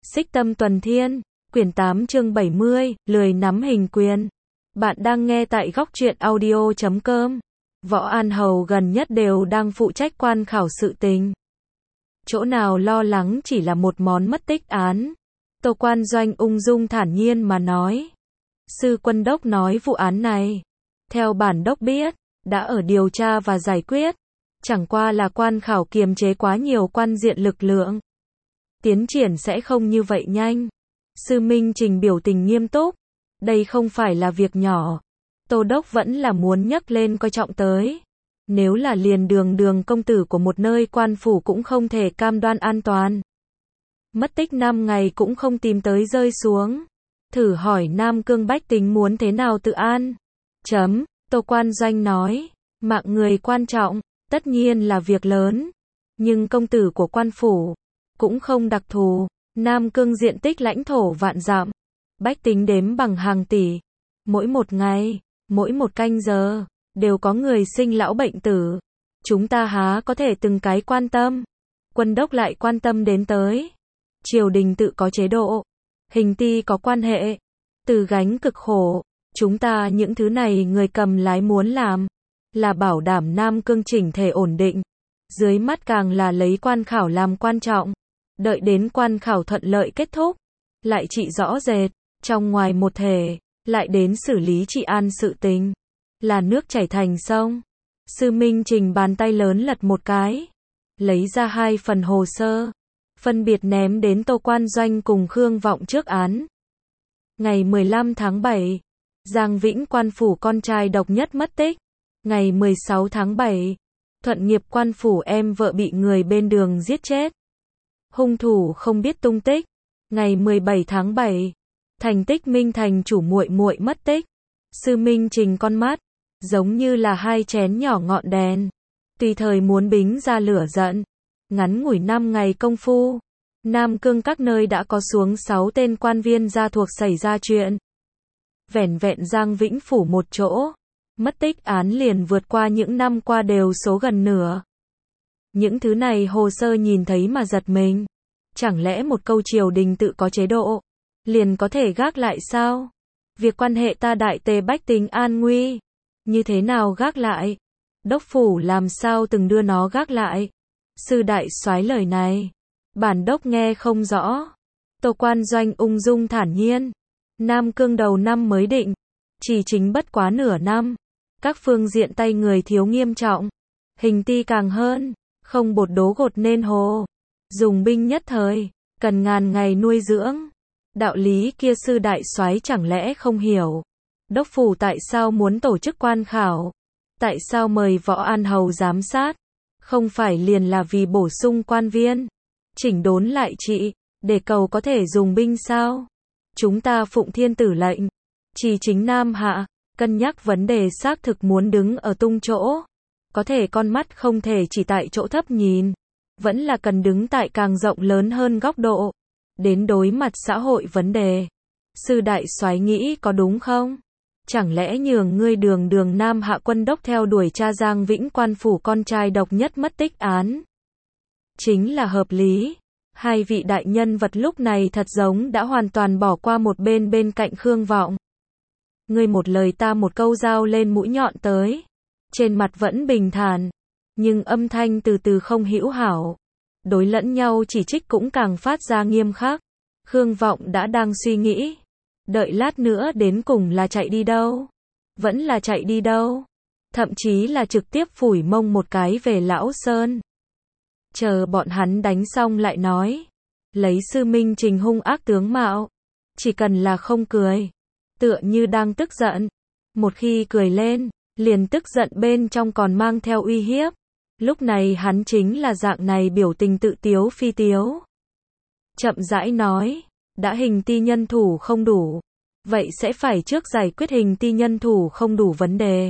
Xích Tâm Tuần Thiên, quyển 8 chương 70, lười nắm hình quyền. Bạn đang nghe tại góc truyện audio.com. Võ An Hầu gần nhất đều đang phụ trách quan khảo sự tình. Chỗ nào lo lắng chỉ là một món mất tích án. Tô Quan Doanh ung dung thản nhiên mà nói. Sư Quân Đốc nói vụ án này, theo bản đốc biết, đã ở điều tra và giải quyết. Chẳng qua là quan khảo kiềm chế quá nhiều quan diện lực lượng. Tiến triển sẽ không như vậy nhanh. Sư Minh Trình biểu tình nghiêm túc. Đây không phải là việc nhỏ. Tô Đốc vẫn là muốn nhắc lên coi trọng tới. Nếu là liền đường công tử của một nơi quan phủ cũng không thể cam đoan an toàn. Mất tích 5 ngày cũng không tìm tới rơi xuống. Thử hỏi Nam Cương bách tính muốn thế nào tự an? Tô Quan Doanh nói. Mạng người quan trọng, tất nhiên là việc lớn. Nhưng công tử của quan phủ cũng không đặc thù. Nam Cương diện tích lãnh thổ vạn dặm, bách tính đếm bằng hàng tỷ. Mỗi một ngày, mỗi một canh giờ, đều có người sinh lão bệnh tử. Chúng ta há có thể từng cái quan tâm. Quân đốc lại quan tâm đến tới. Triều đình tự có chế độ, hình ty có quan hệ, từ gánh cực khổ. Chúng ta những thứ này người cầm lái muốn làm, là bảo đảm Nam Cương chỉnh thể ổn định. Dưới mắt càng là lấy quan khảo làm quan trọng. Đợi đến quan khảo thuận lợi kết thúc, lại trị rõ rệt, trong ngoài một thể, lại đến xử lý trị an sự tình. Là nước chảy thành sông. Sư Minh Trình bàn tay lớn lật một cái, lấy ra 2 phần hồ sơ, phân biệt ném đến Tô Quan Doanh cùng Khương Vọng trước án. Ngày 15 tháng 7, Giang Vĩnh quan phủ con trai độc nhất mất tích. Ngày 16 tháng 7, Thuận Nghiệp quan phủ em vợ bị người bên đường giết chết. Hung thủ không biết tung tích. Ngày 17 tháng 7, Thành Tích Minh thành chủ muội muội mất tích. Sư Minh Trình con mắt giống như là 2 chén nhỏ ngọn đèn, tùy thời muốn bính ra lửa giận. Ngắn ngủi 5 ngày công phu, Nam Cương các nơi đã có xuống 6 tên quan viên gia thuộc xảy ra chuyện. Vẻn vẹn Giang Vĩnh phủ một chỗ, mất tích án liền vượt qua những năm qua đều số gần nửa. Những thứ này hồ sơ nhìn thấy mà giật mình. Chẳng lẽ một câu triều đình tự có chế độ, liền có thể gác lại sao? Việc quan hệ ta đại tề bách tính an nguy, như thế nào gác lại? Đốc phủ làm sao từng đưa nó gác lại? Sư đại soái lời này, bản đốc nghe không rõ. Tô Quan Doanh ung dung thản nhiên. Nam Cương đầu năm mới định, chỉ chính bất quá nửa năm. Các phương diện tay người thiếu nghiêm trọng, hình ty càng hơn, không bột đố gột nên hồ. Dùng binh nhất thời, cần ngàn ngày nuôi dưỡng. Đạo lý kia sư đại soái chẳng lẽ không hiểu? Đốc phủ tại sao muốn tổ chức quan khảo? Tại sao mời Võ An Hầu giám sát? Không phải liền là vì bổ sung quan viên, chỉnh đốn lại trị, để cầu có thể dùng binh sao? Chúng ta phụng thiên tử lệnh, chỉ chính Nam Hạ, cân nhắc vấn đề xác thực muốn đứng ở tung chỗ. Có thể con mắt không thể chỉ tại chỗ thấp nhìn, vẫn là cần đứng tại càng rộng lớn hơn góc độ, đến đối mặt xã hội vấn đề. Sư đại soái nghĩ có đúng không? Chẳng lẽ nhường ngươi đường Nam Hạ quân đốc theo đuổi cha Giang Vĩnh quan phủ con trai độc nhất mất tích án? Chính là hợp lý. 2 vị đại nhân vật lúc này thật giống đã hoàn toàn bỏ qua một bên cạnh Khương Vọng. Ngươi một lời ta một câu giao lên mũi nhọn tới. Trên mặt vẫn bình thản, nhưng âm thanh từ từ không hữu hảo. Đối lẫn nhau chỉ trích cũng càng phát ra nghiêm khắc. Khương Vọng đã đang suy nghĩ. Đợi lát nữa đến cùng là chạy đi đâu? Vẫn là chạy đi đâu? Thậm chí là trực tiếp phủi mông một cái về Lão Sơn. Chờ bọn hắn đánh xong lại nói. Lấy Sư Minh Trình hung ác tướng mạo. Chỉ cần là không cười, tựa như đang tức giận. Một khi cười lên, liền tức giận bên trong còn mang theo uy hiếp. Lúc này hắn chính là dạng này biểu tình tự tiếu phi tiếu. Chậm rãi nói, đã hình ty nhân thủ không đủ, vậy sẽ phải trước giải quyết hình ty nhân thủ không đủ vấn đề.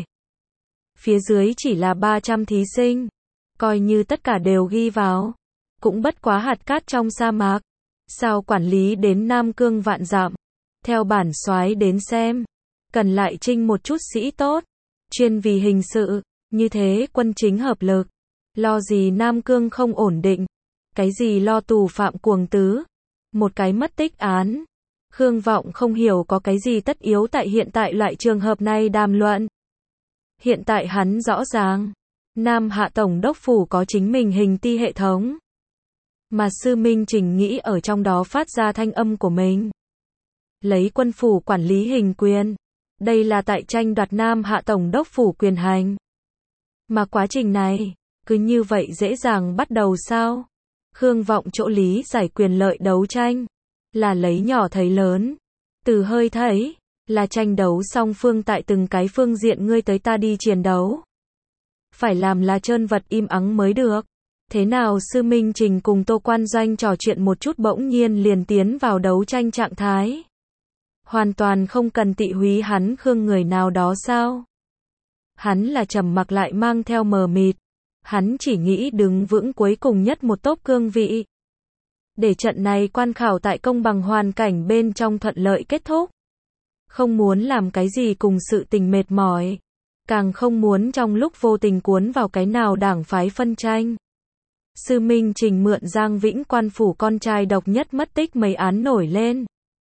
Phía dưới chỉ là 300 thí sinh, coi như tất cả đều ghi vào, cũng bất quá hạt cát trong sa mạc. Sao quản lý đến Nam Cương vạn dặm? Theo bản soái đến xem, cần lại trinh một chút sĩ tốt, chuyên vì hình sự, như thế quân chính hợp lực. Lo gì Nam Cương không ổn định, cái gì lo tù phạm cuồng tứ. một cái mất tích án. Khương Vọng không hiểu có cái gì tất yếu tại hiện tại loại trường hợp này đàm luận. Hiện tại hắn rõ ràng, Nam Hạ Tổng đốc phủ có chính mình hình ti hệ thống. Mà Sư Minh Trình nghĩ ở trong đó phát ra thanh âm của mình. Lấy quân phủ quản lý hình quyền. Đây là tại tranh đoạt Nam Hạ Tổng đốc phủ quyền hành. Mà quá trình này, cứ như vậy dễ dàng bắt đầu sao? Khương Vọng chỗ lý giải quyền lợi đấu tranh. Là lấy nhỏ thấy lớn. Từ hơi thấy, là tranh đấu song phương tại từng cái phương diện ngươi tới ta đi chiến đấu. Phải làm là trơn vật im ắng mới được. Thế nào Sư Minh Trình cùng Tô Quan Doanh trò chuyện một chút bỗng nhiên liền tiến vào đấu tranh trạng thái. Hoàn toàn không cần tị húy hắn Khương người nào đó sao? Hắn là trầm mặc lại mang theo mờ mịt. Hắn chỉ nghĩ đứng vững cuối cùng nhất một tốp cương vị. Để trận này quan khảo tại công bằng hoàn cảnh bên trong thuận lợi kết thúc. Không muốn làm cái gì cùng sự tình mệt mỏi. Càng không muốn trong lúc vô tình cuốn vào cái nào đảng phái phân tranh. Sư Minh Trình mượn Giang Vĩnh quan phủ con trai độc nhất mất tích mấy án nổi lên.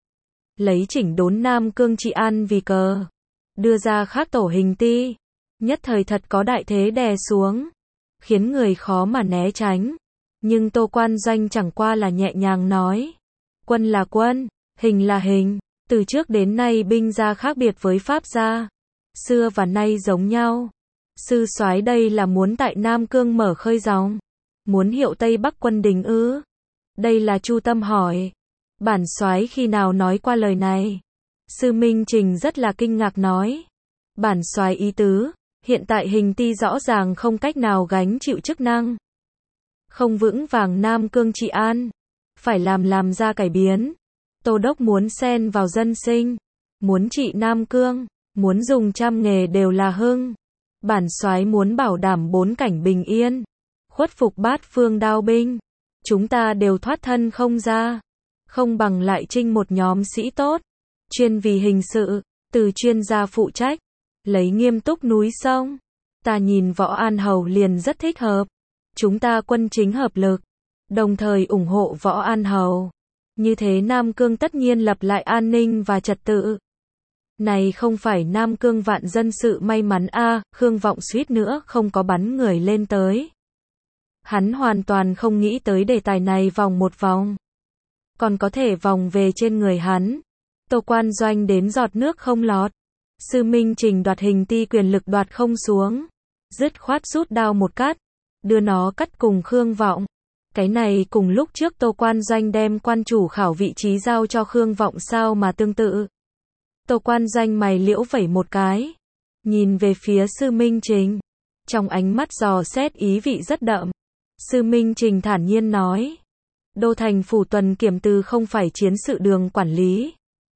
Lấy chỉnh đốn Nam Cương trị an vì cờ. Đưa ra khác tổ hình ti. Nhất thời thật có đại thế đè xuống. Khiến người khó mà né tránh. Nhưng Tô Quan Doanh chẳng qua là nhẹ nhàng nói. Quân là quân, hình là hình. Từ trước đến nay binh gia khác biệt với pháp gia. Xưa và nay giống nhau. Sư soái đây là muốn tại Nam Cương mở khơi dòng. Muốn hiệu Tây Bắc quân đình ư? Đây là Chu Tâm hỏi. Bản soái khi nào nói qua lời này? Sư Minh Trình rất là kinh ngạc nói. Bản soái ý tứ, hiện tại hình ti rõ ràng không cách nào gánh chịu chức năng. Không vững vàng Nam Cương trị an. Phải làm ra cải biến. Tô Đốc muốn xen vào dân sinh. Muốn trị Nam Cương. Muốn dùng trăm nghề đều là hưng. Bản soái muốn bảo đảm bốn cảnh bình yên. Khuất phục bát phương đao binh. Chúng ta đều thoát thân không ra. Không bằng lại trinh một nhóm sĩ tốt. Chuyên vì hình sự. Từ chuyên gia phụ trách. Lấy nghiêm túc núi sông. Ta nhìn Võ An Hầu liền rất thích hợp. Chúng ta quân chính hợp lực. Đồng thời ủng hộ Võ An Hầu. Như thế Nam Cương tất nhiên lập lại an ninh và trật tự. Này không phải Nam Cương vạn dân sự may mắn a, Khương Vọng suýt nữa không có bắn người lên tới. Hắn hoàn toàn không nghĩ tới đề tài này vòng một vòng. Còn có thể vòng về trên người hắn. Tô Quan Doanh đến giọt nước không lọt. Sư Minh Trình đoạt hình ti quyền lực đoạt không xuống. Dứt khoát rút đao một cắt. Đưa nó cắt cùng Khương Vọng. Cái này cùng lúc trước Tô Quan Doanh đem quan chủ khảo vị trí giao cho Khương Vọng sao mà tương tự. Tô Quan Doanh mày liễu vẩy một cái. Nhìn về phía Sư Minh Trình. Trong ánh mắt dò xét ý vị rất đậm. Sư Minh Trình thản nhiên nói. Đô thành phủ tuần kiểm từ không phải chiến sự đường quản lý.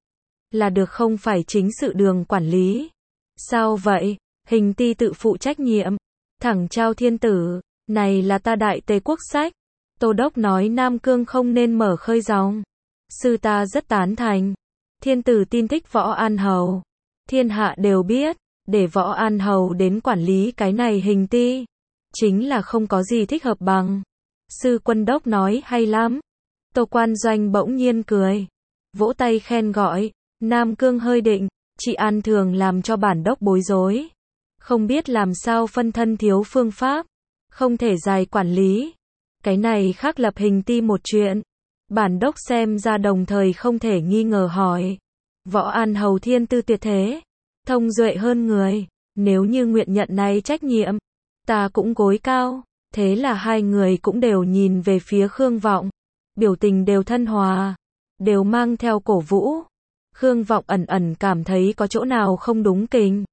Là được không phải chính sự đường quản lý. Sao vậy? Hình ti tự phụ trách nhiệm. Thẳng trao thiên tử. Này là ta đại tề quốc sách. Tô Đốc nói Nam Cương không nên mở khơi dòng. Sư ta rất tán thành. Thiên tử tin thích Võ An Hầu. Thiên hạ đều biết. Để Võ An Hầu đến quản lý cái này hình ti. Chính là không có gì thích hợp bằng. Sư Quân Đốc nói hay lắm. Tô Quan Doanh bỗng nhiên cười. Vỗ tay khen gọi. Nam Cương hơi định. Chị An thường làm cho bản đốc bối rối. Không biết làm sao phân thân thiếu phương pháp. Không thể dài quản lý. Cái này khác lập hình ti một chuyện. Bản đốc xem ra đồng thời không thể nghi ngờ hỏi. Võ An Hầu thiên tư tuyệt thế. Thông duệ hơn người. Nếu như nguyện nhận này trách nhiệm. Ta cũng gối cao. Thế là hai người cũng đều nhìn về phía Khương Vọng. Biểu tình đều thân hòa. Đều mang theo cổ vũ. Khương Vọng ẩn ẩn cảm thấy có chỗ nào không đúng kình.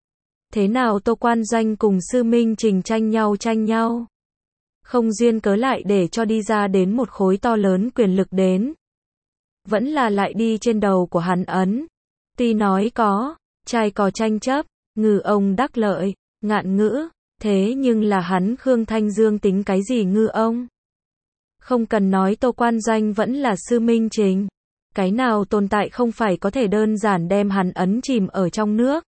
Thế nào Tô Quan Doanh cùng Sư Minh Trình tranh nhau. Không duyên cớ lại để cho đi ra đến một khối to lớn quyền lực đến. Vẫn là lại đi trên đầu của hắn ấn. Tuy nói có, trai cò tranh chấp, ngư ông đắc lợi, ngạn ngữ. Thế nhưng là hắn Khương Thanh Dương tính cái gì ngư ông? Không cần nói Tô Quan Doanh vẫn là Sư Minh Trình. Cái nào tồn tại không phải có thể đơn giản đem hắn ấn chìm ở trong nước.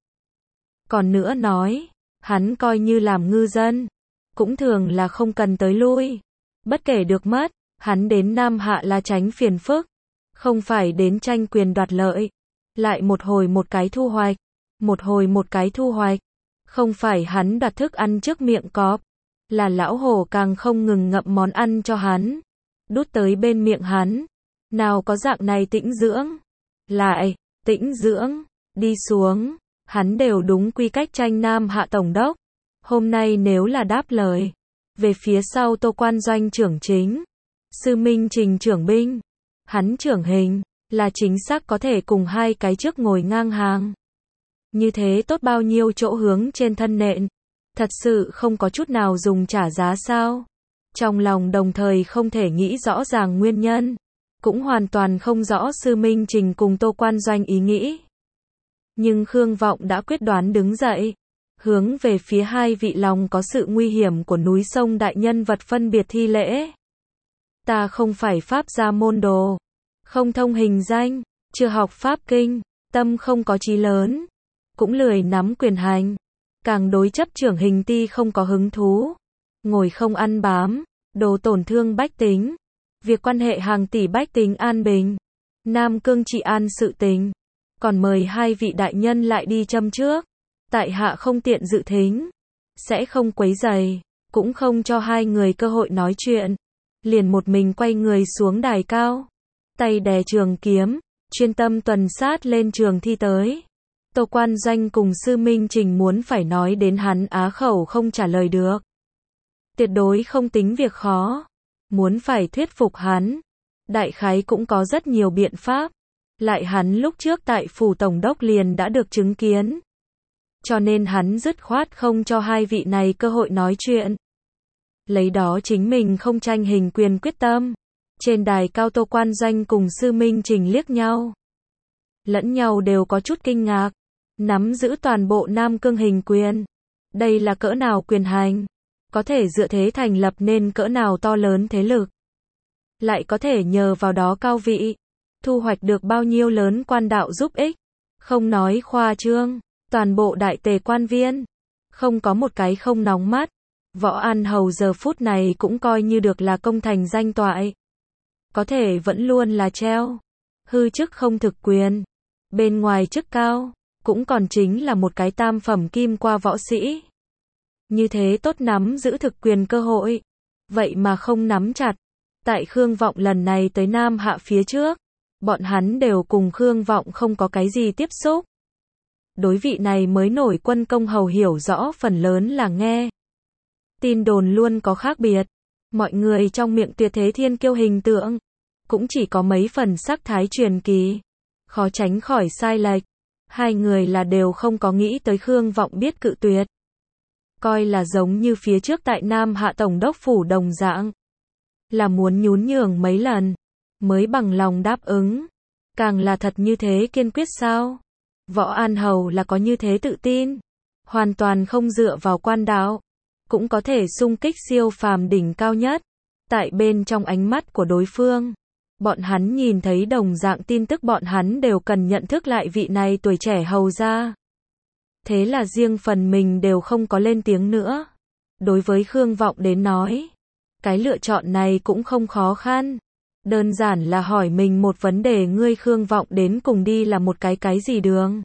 Còn nữa nói, hắn coi như làm ngư dân. Cũng thường là không cần tới lui. Bất kể được mất, hắn đến Nam Hạ là tránh phiền phức. Không phải đến tranh quyền đoạt lợi. Lại một hồi một cái thu hoạch. Một hồi một cái thu hoạch. Không phải hắn đoạt thức ăn trước miệng cọp. Là lão hổ càng không ngừng ngậm món ăn cho hắn. Đút tới bên miệng hắn. Nào có dạng này tĩnh dưỡng. Lại, tĩnh dưỡng. Đi xuống. Hắn đều đúng quy cách tranh Nam Hạ Tổng đốc. Hôm nay nếu là đáp lời. Về phía sau Tô Quan Doanh trưởng chính. Sư Minh Trình trưởng binh. Hắn trưởng hình. Là chính xác có thể cùng hai cái trước ngồi ngang hàng. Như thế tốt bao nhiêu chỗ hướng trên thân nện. Thật sự không có chút nào dùng trả giá sao. Trong lòng đồng thời không thể nghĩ rõ ràng nguyên nhân. Cũng hoàn toàn không rõ Sư Minh Trình cùng Tô Quan Doanh ý nghĩ. Nhưng Khương Vọng đã quyết đoán đứng dậy. Hướng về phía hai vị lòng có sự nguy hiểm của núi sông đại nhân vật phân biệt thi lễ. Ta không phải pháp gia môn đồ. Không thông hình danh. Chưa học pháp kinh. Tâm không có chí lớn. Cũng lười nắm quyền hành. Càng đối chấp trưởng hình ti không có hứng thú. Ngồi không ăn bám. Đồ tổn thương bách tính. Việc quan hệ hàng tỷ bách tính an bình. Nam Cương trị an sự tình. Còn mời hai vị đại nhân lại đi châm trước. Tại hạ không tiện dự thính. Sẽ không quấy rầy. Cũng không cho hai người cơ hội nói chuyện. Liền một mình quay người xuống đài cao. Tay đè trường kiếm. Chuyên tâm tuần sát lên trường thi tới. Tô Quan Doanh cùng Sư Minh Trình muốn phải nói đến hắn á khẩu không trả lời được. Tuyệt đối không tính việc khó. Muốn phải thuyết phục hắn. Đại khái cũng có rất nhiều biện pháp. Lại hắn lúc trước tại phủ tổng đốc liền đã được chứng kiến. Cho nên hắn dứt khoát không cho hai vị này cơ hội nói chuyện. Lấy đó chính mình không tranh hình quyền quyết tâm. Trên đài cao Tô Quan Doanh cùng Sư Minh Trình liếc nhau. Lẫn nhau đều có chút kinh ngạc. Nắm giữ toàn bộ Nam Cương hình quyền. Đây là cỡ nào quyền hành. Có thể dựa thế thành lập nên cỡ nào to lớn thế lực. Lại có thể nhờ vào đó cao vị. Thu hoạch được bao nhiêu lớn quan đạo giúp ích. Không nói khoa trương. Toàn bộ đại tề quan viên. Không có một cái không nóng mắt. Võ An Hầu giờ phút này cũng coi như được là công thành danh toại. Có thể vẫn luôn là treo. Hư chức không thực quyền. Bên ngoài chức cao. Cũng còn chính là một cái tam phẩm kim qua võ sĩ. Như thế tốt nắm giữ thực quyền cơ hội. Vậy mà không nắm chặt. Tại Khương Vọng lần này tới Nam Hạ phía trước. Bọn hắn đều cùng Khương Vọng không có cái gì tiếp xúc. Đối vị này mới nổi quân công hầu hiểu rõ phần lớn là nghe. Tin đồn luôn có khác biệt. Mọi người trong miệng tuyệt thế thiên kiêu hình tượng. Cũng chỉ có mấy phần sắc thái truyền kỳ. Khó tránh khỏi sai lệch. Hai người là đều không có nghĩ tới Khương Vọng biết cự tuyệt. Coi là giống như phía trước tại Nam Hạ Tổng đốc phủ đồng dạng. Là muốn nhún nhường mấy lần. Mới bằng lòng đáp ứng. Càng là thật như thế kiên quyết sao? Võ An Hầu là có như thế tự tin. Hoàn toàn không dựa vào quan đạo. Cũng có thể xung kích siêu phàm đỉnh cao nhất. Tại bên trong ánh mắt của đối phương. Bọn hắn nhìn thấy đồng dạng tin tức bọn hắn đều cần nhận thức lại vị này tuổi trẻ hầu ra. Thế là riêng phần mình đều không có lên tiếng nữa. Đối với Khương Vọng đến nói. Cái lựa chọn này cũng không khó khăn. Đơn giản là hỏi mình một vấn đề ngươi Khương Vọng đến cùng đi là một cái gì đường.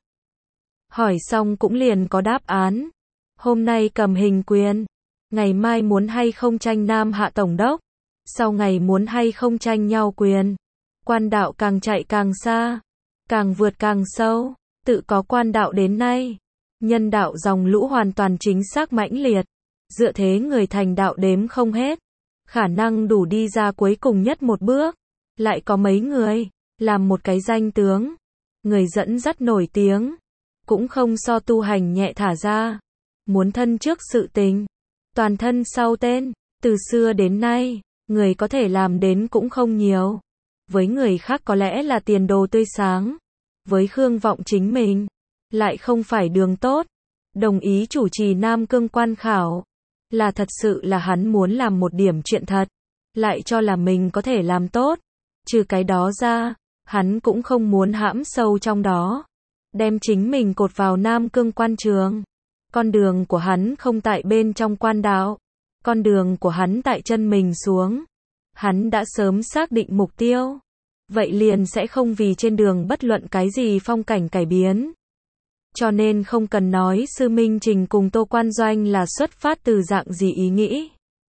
Hỏi xong cũng liền có đáp án. Hôm nay cầm hình quyền. Ngày mai muốn hay không tranh Nam Hạ Tổng đốc. Sau ngày muốn hay không tranh nhau quyền. Quan đạo càng chạy càng xa. Càng vượt càng sâu. Tự có quan đạo đến nay. Nhân đạo dòng lũ hoàn toàn chính xác mãnh liệt. Dựa thế người thành đạo đếm không hết. Khả năng đủ đi ra cuối cùng nhất một bước. Lại có mấy người. Làm một cái danh tướng. Người dẫn dắt nổi tiếng. Cũng không so tu hành nhẹ thả ra. Muốn thân trước sự tình. Toàn thân sau tên. Từ xưa đến nay. Người có thể làm đến cũng không nhiều. Với người khác có lẽ là tiền đồ tươi sáng. Với Khương Vọng chính mình. Lại không phải đường tốt. Đồng ý chủ trì Nam Cương quan khảo. Là thật sự là hắn muốn làm một điểm chuyện thật. Lại cho là mình có thể làm tốt. Trừ cái đó ra. Hắn cũng không muốn hãm sâu trong đó. Đem chính mình cột vào Nam Cương quan trường. Con đường của hắn không tại bên trong quan đạo. Con đường của hắn tại chân mình xuống. Hắn đã sớm xác định mục tiêu. vậy liền sẽ không vì trên đường bất luận cái gì phong cảnh cải biến. Cho nên không cần nói Sư Minh Trình cùng Tô Quan Doanh là xuất phát từ dạng gì ý nghĩ.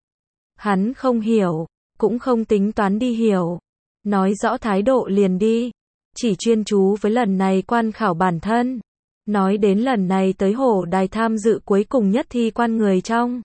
Hắn không hiểu, cũng không tính toán đi hiểu. Nói rõ thái độ liền đi. Chỉ chuyên chú với lần này quan khảo bản thân. Nói đến lần này tới Hổ Đài tham dự cuối cùng nhất thi quan người trong.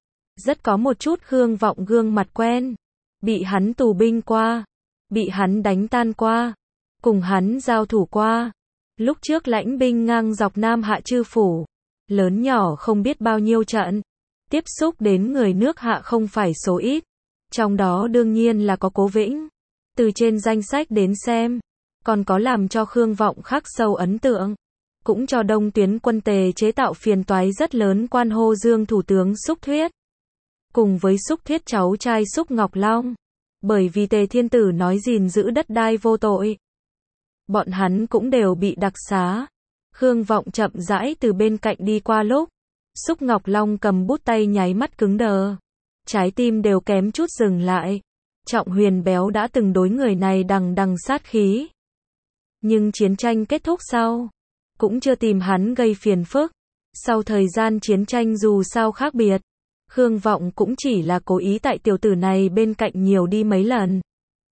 Rất có một chút Khương Vọng gương mặt quen. Bị hắn tù binh qua. Bị hắn đánh tan qua. Cùng hắn giao thủ qua. Lúc trước lãnh binh ngang dọc Nam Hạ chư phủ. Lớn nhỏ không biết bao nhiêu trận. Tiếp xúc đến người nước Hạ không phải số ít. Trong đó đương nhiên là có Cố Vĩnh. Từ trên danh sách đến xem. Còn có làm cho Khương Vọng khắc sâu ấn tượng. Cũng cho Đông Tuyến quân Tề chế tạo phiền toái rất lớn Quan Hô Dương thủ tướng Xúc Thuyết. Cùng với Xúc Thuyết cháu trai Xúc Ngọc Long. Bởi vì Tề Thiên Tử nói gìn giữ đất đai vô tội. Bọn hắn cũng đều bị đặc xá. Khương Vọng chậm rãi từ bên cạnh đi qua lúc. Xúc Ngọc Long cầm bút tay nháy mắt cứng đờ. Trái tim đều kém chút dừng lại. Trọng Huyền Béo đã từng đối người này đằng đằng sát khí. Nhưng chiến tranh kết thúc sau. Cũng chưa tìm hắn gây phiền phức. Sau thời gian chiến tranh dù sao khác biệt. Khương Vọng cũng chỉ là cố ý tại tiểu tử này bên cạnh nhiều đi mấy lần.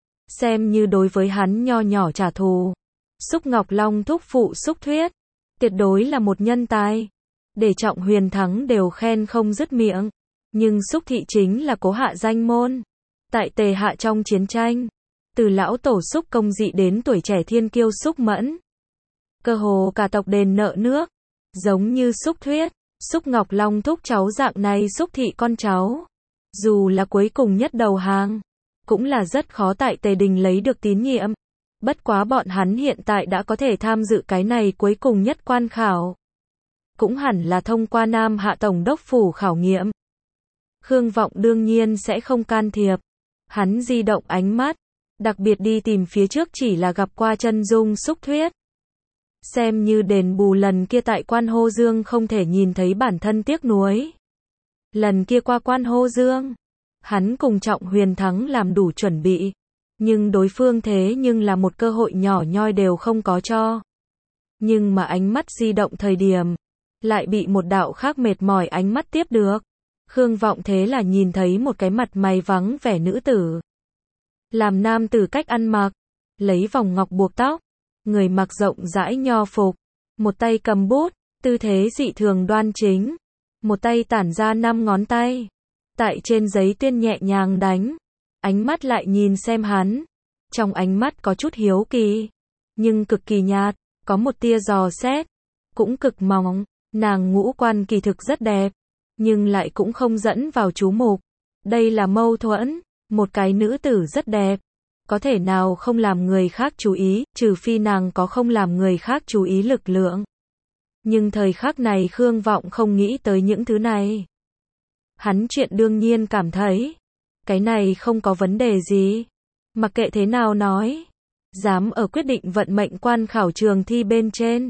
Xem như đối với hắn nho nhỏ trả thù. Xúc Ngọc Long thúc phụ Xúc Thuyết. Tuyệt đối là một nhân tài. Để Trọng Huyền thắng đều khen không dứt miệng. Nhưng Xúc Thị chính là cố hạ danh môn. Tại Tề Hạ trong chiến tranh. Từ lão tổ Xúc Công Dị đến tuổi trẻ thiên kiêu Xúc Mẫn. Cơ hồ cả tộc đền nợ nước. Giống như Xúc Thuyết. Xúc Ngọc Long thúc cháu dạng này Xúc Thị con cháu. Dù là cuối cùng nhất đầu hàng. Cũng là rất khó tại Tề Đình lấy được tín nhiệm. Bất quá bọn hắn hiện tại đã có thể tham dự cái này cuối cùng nhất quan khảo. Cũng hẳn là thông qua Nam Hạ Tổng đốc phủ khảo nghiệm. Khương Vọng đương nhiên sẽ không can thiệp. Hắn di động ánh mắt. Đặc biệt đi tìm phía trước chỉ là gặp qua chân dung Xúc Thuyết. Xem như đền bù lần kia tại Quan Hô Dương không thể nhìn thấy bản thân tiếc nuối. Lần kia qua Quan Hô Dương. Hắn cùng Trọng Huyền thắng làm đủ chuẩn bị. Nhưng đối phương thế nhưng là một cơ hội nhỏ nhoi đều không có cho. Nhưng mà ánh mắt di động thời điểm. Lại bị một đạo khác mệt mỏi ánh mắt tiếp được. Khương Vọng thế là nhìn thấy một cái mặt mày vắng vẻ nữ tử. Làm nam tử cách ăn mặc. Lấy vòng ngọc buộc tóc. Người mặc rộng rãi nho phục. Một tay cầm bút. Tư thế dị thường đoan chính. Một tay tản ra 5 ngón tay. Tại trên giấy tuyên nhẹ nhàng đánh. Ánh mắt lại nhìn xem hắn. Trong ánh mắt có chút hiếu kỳ. Nhưng cực kỳ nhạt. Có một tia dò xét. Cũng cực mỏng. Nàng ngũ quan kỳ thực rất đẹp. Nhưng lại cũng không dẫn vào chú mục. Đây là mâu thuẫn. Một cái nữ tử rất đẹp. Có thể nào không làm người khác chú ý. Trừ phi nàng có không làm người khác chú ý lực lượng. Nhưng thời khắc này Khương Vọng không nghĩ tới những thứ này. Hắn chuyện đương nhiên cảm thấy. Cái này không có vấn đề gì. Mặc kệ thế nào nói. Dám ở quyết định vận mệnh quan khảo trường thi bên trên.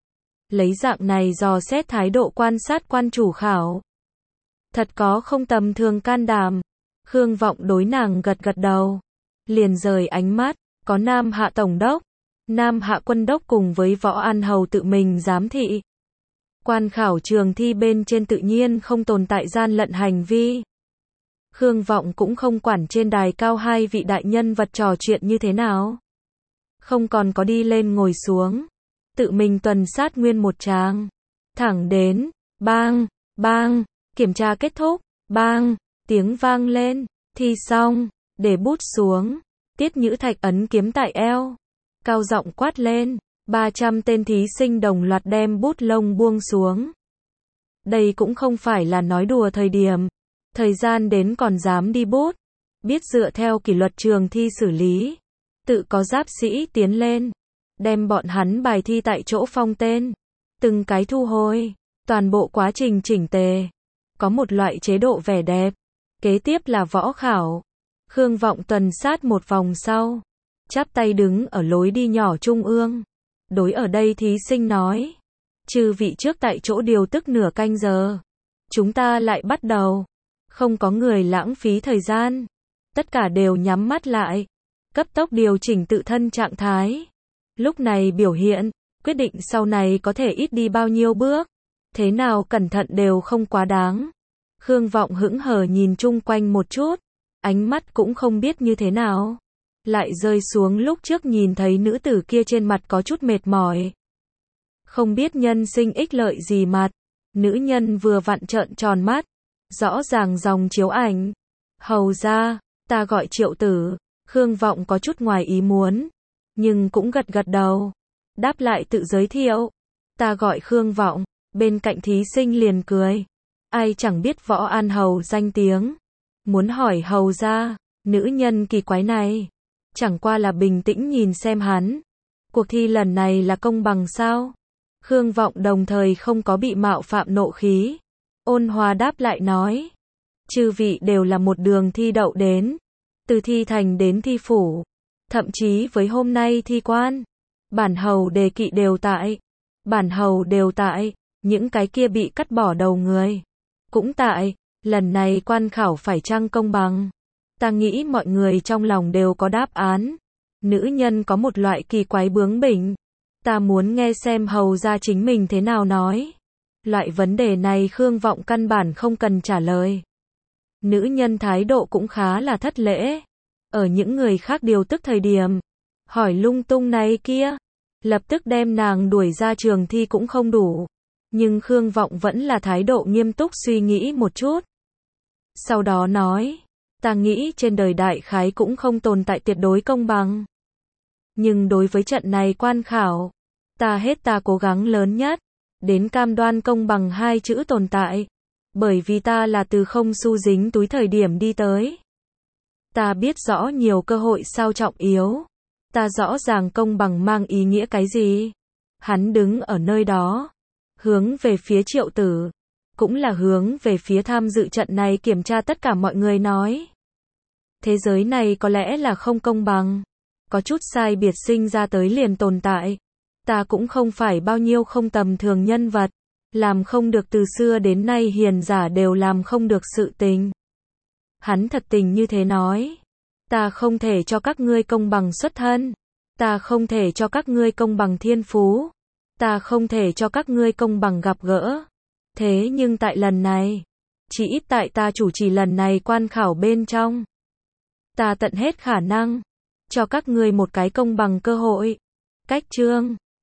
Lấy dạng này dò xét thái độ quan sát quan chủ khảo. Thật có không tầm thường can đảm. Khương Vọng đối nàng gật gật đầu. Liền rời ánh mắt. Có Nam Hạ Tổng đốc. Nam Hạ Quân đốc cùng với Võ An Hầu tự mình giám thị. Quan khảo trường thi bên trên tự nhiên không tồn tại gian lận hành vi. Khương Vọng cũng không quản trên đài cao hai vị đại nhân vật trò chuyện như thế nào. Không còn có đi lên ngồi xuống. Tự mình tuần sát nguyên một tràng. Thẳng đến, bang, bang, kiểm tra kết thúc, bang, tiếng vang lên, thi xong, để bút xuống. Tiết Nhữ Thạch ấn kiếm tại eo. Cao giọng quát lên, 300 tên thí sinh đồng loạt đem bút lông buông xuống. Đây cũng không phải là nói đùa thời điểm. Thời gian đến còn dám đi bút. Biết dựa theo kỷ luật trường thi xử lý. Tự có giáp sĩ tiến lên. Đem bọn hắn bài thi tại chỗ phong tên. Từng cái thu hồi. Toàn bộ quá trình chỉnh tề. Có một loại chế độ vẻ đẹp. Kế tiếp là võ khảo. Khương Vọng tuần sát một vòng sau. Chắp tay đứng ở lối đi nhỏ trung ương. Đối ở đây thí sinh nói. Chư vị trước tại chỗ điều tức nửa canh giờ. Chúng ta lại bắt đầu. Không có người lãng phí thời gian. Tất cả đều nhắm mắt lại. cấp tốc điều chỉnh tự thân trạng thái. Lúc này biểu hiện, quyết định sau này có thể ít đi bao nhiêu bước. Thế nào cẩn thận đều không quá đáng. Khương Vọng hững hờ nhìn chung quanh một chút, ánh mắt cũng không biết như thế nào. Lại rơi xuống lúc trước nhìn thấy nữ tử kia trên mặt có chút mệt mỏi. Không biết nhân sinh ích lợi gì mặt. Nữ nhân vừa vặn trợn tròn mắt. Rõ ràng dòng chiếu ảnh. Hầu ra, ta gọi Triệu tử. Khương Vọng có chút ngoài ý muốn. Nhưng cũng gật gật đầu. Đáp lại tự giới thiệu. Ta gọi Khương Vọng. Bên cạnh thí sinh liền cười. Ai chẳng biết Võ An Hầu danh tiếng. Muốn hỏi hầu ra, nữ nhân kỳ quái này. Chẳng qua là bình tĩnh nhìn xem hắn. Cuộc thi lần này là công bằng sao? Khương Vọng đồng thời không có bị mạo phạm nộ khí. Ôn hòa đáp lại nói. Chư vị đều là một đường thi đậu đến. Từ thi thành đến thi phủ. Thậm chí với hôm nay thi quan. Bản hầu đề kỵ đều tại. Bản hầu đều tại. Những cái kia bị cắt bỏ đầu người. Cũng tại. Lần này quan khảo phải chăng công bằng? Ta nghĩ mọi người trong lòng đều có đáp án. Nữ nhân có một loại kỳ quái bướng bỉnh. Ta muốn nghe xem hầu ra chính mình thế nào nói. Loại vấn đề này Khương Vọng căn bản không cần trả lời. Nữ nhân thái độ cũng khá là thất lễ. Ở những người khác điều tức thời điểm. Hỏi lung tung này kia. Lập tức đem nàng đuổi ra trường thi cũng không đủ. Nhưng Khương Vọng vẫn là thái độ nghiêm túc suy nghĩ một chút. Sau đó nói. Ta nghĩ trên đời đại khái cũng không tồn tại tuyệt đối công bằng. Nhưng đối với trận này quan khảo, ta hết ta cố gắng lớn nhất, đến cam đoan công bằng hai chữ tồn tại. Bởi vì ta là từ không xu dính túi thời điểm đi tới. Ta biết rõ nhiều cơ hội sao trọng yếu. Ta rõ ràng công bằng mang ý nghĩa cái gì. Hắn đứng ở nơi đó, hướng về phía Triệu tử, cũng là hướng về phía tham dự trận này kiểm tra tất cả mọi người nói. Thế giới này có lẽ là không công bằng. Có chút sai biệt sinh ra tới liền tồn tại. Ta cũng không phải bao nhiêu không tầm thường nhân vật. Làm không được từ xưa đến nay hiền giả đều làm không được sự tình. Hắn thật tình như thế nói. Ta không thể cho các ngươi công bằng xuất thân. Ta không thể cho các ngươi công bằng thiên phú. Ta không thể cho các ngươi công bằng gặp gỡ. Thế nhưng tại lần này, chỉ ít tại ta chủ trì lần này quan khảo bên trong, ta tận hết khả năng cho các ngươi một cái công bằng cơ hội. Cách chương